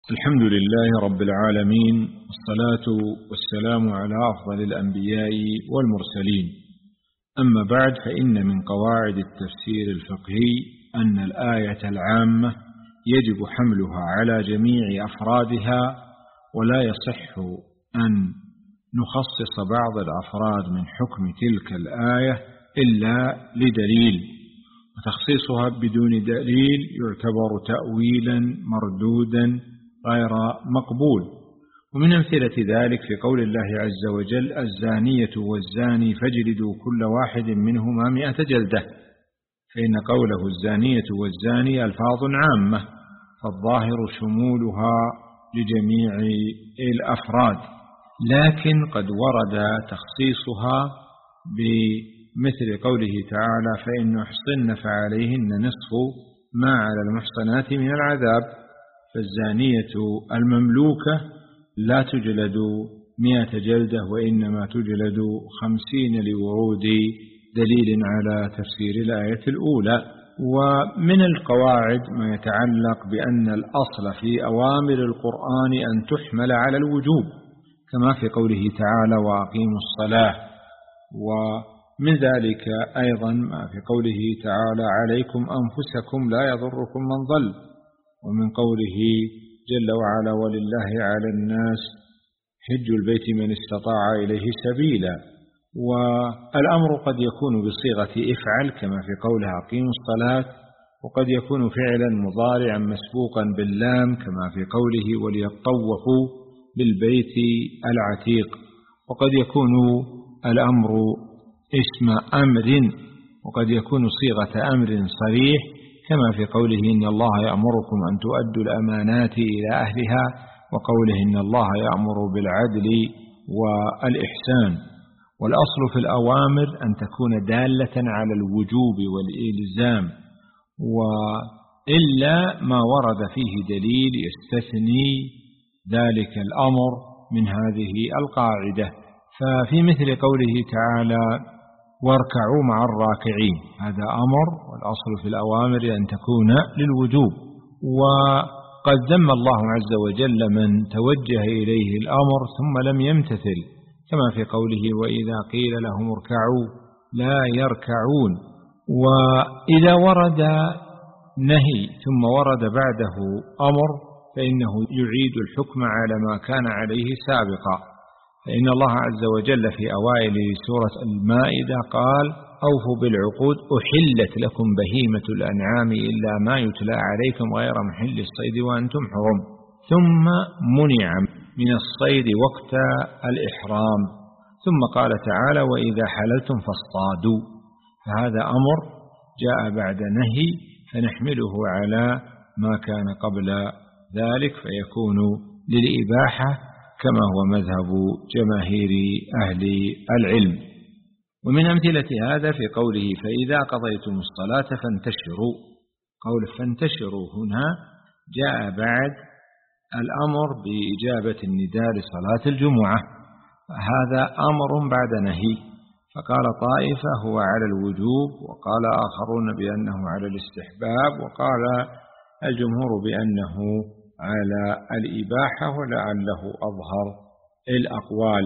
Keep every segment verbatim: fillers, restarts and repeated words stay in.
الحمد لله رب العالمين، والصلاة والسلام على أفضل الأنبياء والمرسلين. أما بعد، فإن من قواعد التفسير الفقهي أن الآية العامة يجب حملها على جميع أفرادها، ولا يصح أن نخصص بعض الأفراد من حكم تلك الآية إلا لدليل، وتخصيصها بدون دليل يعتبر تأويلا مردودا غير مقبول. ومن أمثلة ذلك في قول الله عز وجل: الزانية والزاني فاجلدوا كل واحد منهما مئة جلدة، فإن قوله الزانية والزاني ألفاظ عامة، فالظاهر شمولها لجميع الأفراد، لكن قد ورد تخصيصها بمثل قوله تعالى: فإن أحصن فعليهن نصف ما على المحصنات من العذاب. فالزانية المملوكة لا تجلد مئة جلدة، وإنما تجلد خمسين لورود دليل على تفسير الآية الأولى. ومن القواعد ما يتعلق بأن الأصل في أوامر القرآن أن تحمل على الوجوب، كما في قوله تعالى: وأقيموا الصلاة. ومن ذلك أيضا ما في قوله تعالى: عليكم أنفسكم لا يضركم من ضل. ومن قوله جل وعلا: ولله على الناس حج البيت من استطاع إليه سبيلا. والأمر قد يكون بصيغة افعل كما في قولها أقيموا الصلاة، وقد يكون فعلا مضارعا مسبوقا باللام كما في قوله: وليطوفوا بالبيت العتيق. وقد يكون الأمر اسم أمر، وقد يكون صيغة أمر صريح كما في قوله: إن الله يأمركم أن تؤدوا الأمانات إلى أهلها، وقوله: إن الله يأمر بالعدل والإحسان. والأصل في الأوامر أن تكون دالة على الوجوب والإلزام، وإلا ما ورد فيه دليل يستثني ذلك الأمر من هذه القاعدة. ففي مثل قوله تعالى: واركعوا مع الراكعين، هذا أمر، والأصل في الأوامر أن تكون للوجوب. وقد ذم الله عز وجل من توجه إليه الأمر ثم لم يمتثل، كما في قوله: وإذا قيل لهم اركعوا لا يركعون. وإذا ورد نهي ثم ورد بعده أمر، فإنه يعيد الحكم على ما كان عليه سابقا. فإن الله عز وجل في أوائل سورة المائدة قال: أوفوا بالعقود أحلت لكم بهيمة الأنعام إلا ما يتلى عليكم غير محل الصيد وأنتم حرم. ثم منع من الصيد وقت الإحرام، ثم قال تعالى: وإذا حللتم فاصطادوا. فهذا أمر جاء بعد نهي، فنحمله على ما كان قبل ذلك، فيكون للإباحة كما هو مذهب جماهير أهل العلم. ومن أمثلة هذا في قوله: فإذا قضيتم الصلاة فانتشروا. قول فانتشروا هنا جاء بعد الأمر بإجابة النداء لصلاة الجمعة، هذا أمر بعد نهي. فقال طائفة هو على الوجوب، وقال آخرون بأنه على الاستحباب، وقال الجمهور بأنه على الإباحة، ولعله أظهر الأقوال.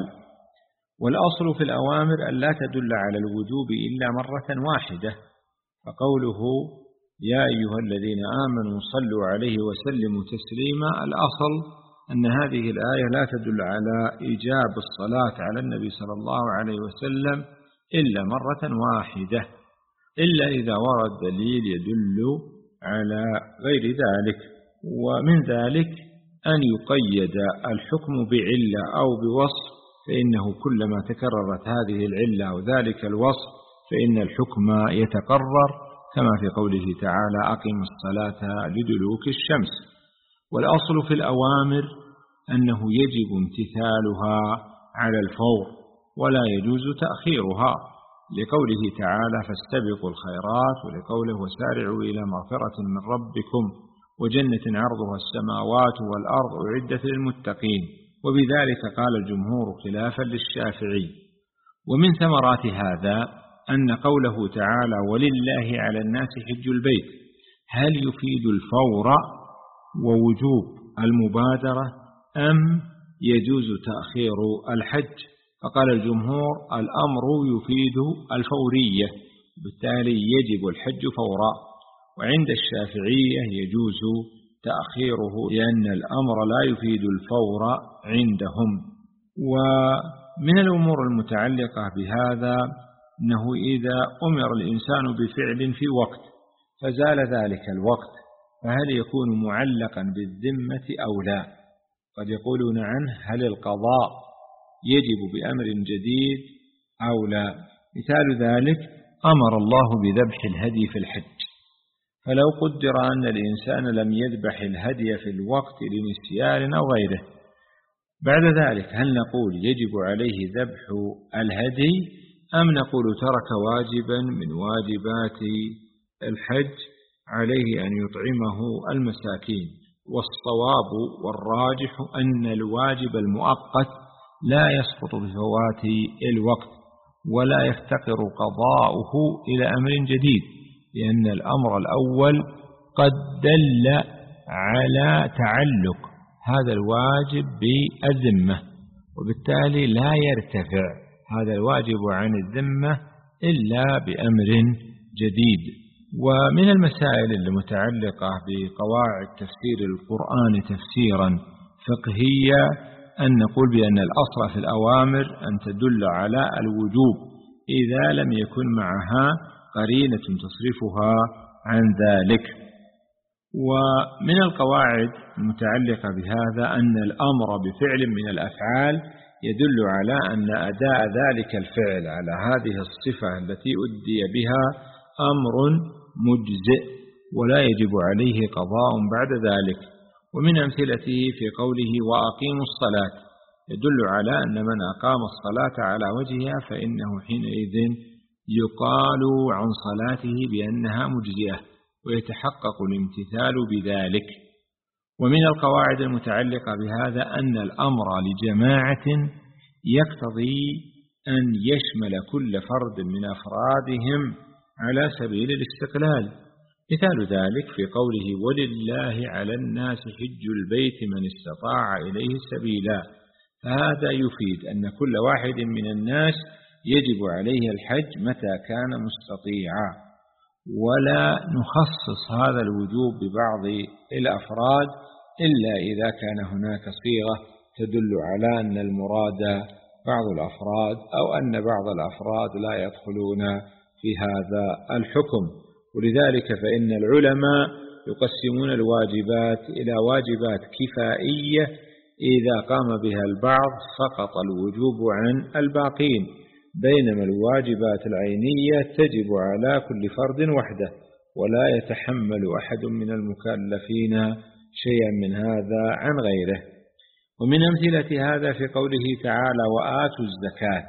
والأصل في الأوامر أن لا تدل على الوجوب إلا مرة واحدة. فقوله: يا أيها الذين آمنوا صلوا عليه وسلموا تسليما، الأصل أن هذه الآية لا تدل على إيجاب الصلاة على النبي صلى الله عليه وسلم إلا مرة واحدة، إلا إذا ورد دليل يدل على غير ذلك. ومن ذلك أن يقيد الحكم بعلة أو بوصف، فإنه كلما تكررت هذه العلة أو ذلك الوصف فإن الحكم يتقرر، كما في قوله تعالى: أقم الصلاة لدلوك الشمس. والأصل في الأوامر أنه يجب امتثالها على الفور، ولا يجوز تأخيرها، لقوله تعالى: فاستبقوا الخيرات، ولقوله: وسارعوا إلى مغفرة من ربكم وجنة عرضها السماوات والأرض أعدت للمتقين. وبذلك قال الجمهور خلافا للشافعي. ومن ثمرات هذا أن قوله تعالى: ولله على الناس حج البيت، هل يفيد الفور ووجوب المبادرة أم يجوز تأخير الحج؟ فقال الجمهور الأمر يفيد الفورية، بالتالي يجب الحج فورا. وعند الشافعية يجوز تأخيره لأن الأمر لا يفيد الفور عندهم. ومن الأمور المتعلقة بهذا أنه إذا أمر الإنسان بفعل في وقت فزال ذلك الوقت فهل يكون معلقا بالذمة أو لا؟ قد يقولون عنه هل القضاء يجب بأمر جديد أو لا؟ مثال ذلك أمر الله بذبح الهدي في الحج، فلو قدر أن الإنسان لم يذبح الهدي في الوقت لنسيان أو غيره، بعد ذلك هل نقول يجب عليه ذبح الهدي أم نقول ترك واجبا من واجبات الحج عليه أن يطعمه المساكين؟ والصواب والراجح أن الواجب المؤقت لا يسقط بفوات الوقت ولا يفتقر قضاؤه إلى أمر جديد، لأن الأمر الأول قد دل على تعلق هذا الواجب بالذمة، وبالتالي لا يرتفع هذا الواجب عن الذمة إلا بأمر جديد. ومن المسائل المتعلقة بقواعد تفسير القرآن تفسيرا فقهيا أن نقول بأن الأصل في الأوامر أن تدل على الوجوب إذا لم يكن معها قرينة تصرفها عن ذلك. ومن القواعد المتعلقة بهذا أن الأمر بفعل من الأفعال يدل على أن أداء ذلك الفعل على هذه الصفة التي أدي بها أمر مجزئ ولا يجب عليه قضاء بعد ذلك. ومن أمثلته في قوله وأقيموا الصلاة يدل على أن من أقام الصلاة على وجهها فإنه حينئذ يقال عن صلاته بأنها مجزئة ويتحقق الامتثال بذلك. ومن القواعد المتعلقة بهذا أن الأمر لجماعة يقتضي أن يشمل كل فرد من أفرادهم على سبيل الاستقلال. مثال ذلك في قوله ولله على الناس حج البيت من استطاع إليه سبيلا، فهذا يفيد أن كل واحد من الناس يجب عليه الحج متى كان مستطيعا، ولا نخصص هذا الوجوب ببعض الأفراد إلا إذا كان هناك صيغة تدل على أن المراد بعض الأفراد أو أن بعض الأفراد لا يدخلون في هذا الحكم. ولذلك فإن العلماء يقسمون الواجبات إلى واجبات كفائية إذا قام بها البعض سقط الوجوب عن الباقين، بينما الواجبات العينية تجب على كل فرد وحده ولا يتحمل أحد من المكلفين شيئا من هذا عن غيره. ومن أمثلة هذا في قوله تعالى وآتوا الزكاة،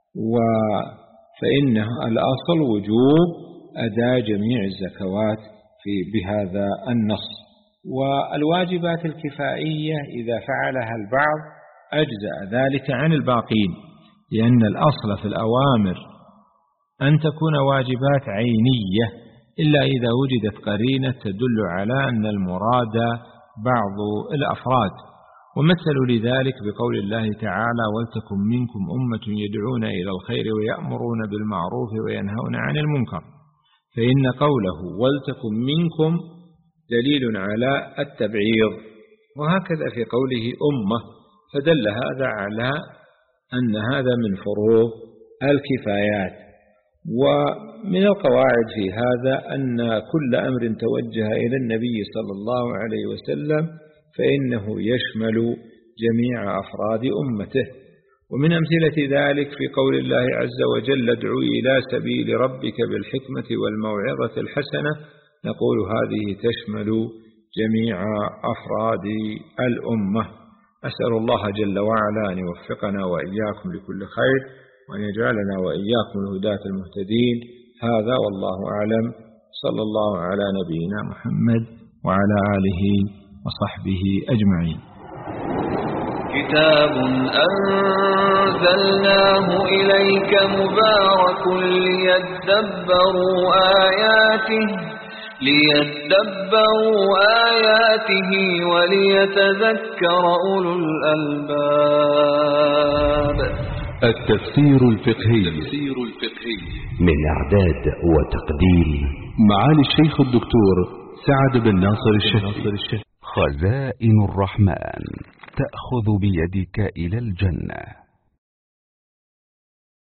فإنه الأصل وجوب أداء جميع الزكوات في بهذا النص. والواجبات الكفائية إذا فعلها البعض أجزأ ذلك عن الباقين، لأن الأصل في الأوامر أن تكون واجبات عينية إلا إذا وجدت قرينة تدل على أن المراد بعض الأفراد. ومثلوا لذلك بقول الله تعالى ولتكن منكم أمة يدعون إلى الخير ويأمرون بالمعروف وينهون عن المنكر، فإن قوله ولتكن منكم دليل على التبعيض، وهكذا في قوله أمة، فدل هذا على أن هذا من فروض الكفايات. ومن القواعد في هذا أن كل أمر توجه إلى النبي صلى الله عليه وسلم فإنه يشمل جميع أفراد أمته. ومن أمثلة ذلك في قول الله عز وجل ادع إلى سبيل ربك بالحكمة والموعظة الحسنة، نقول هذه تشمل جميع أفراد الأمة. أسأل الله جل وعلا أن يوفقنا وإياكم لكل خير وأن يجعلنا وإياكم الهداة المهتدين. هذا والله أعلم، صلى الله على نبينا محمد وعلى آله وصحبه أجمعين. كتاب أنزلناه إليك مبارك ليدبروا آياته ليدبروا آياته وليتذكر أولو الألباب. التفسير الفقهي من إعداد وتقديم معالي الشيخ الدكتور سعد بن ناصر الشهيد. خزائن الرحمن تأخذ بيدك إلى الجنة.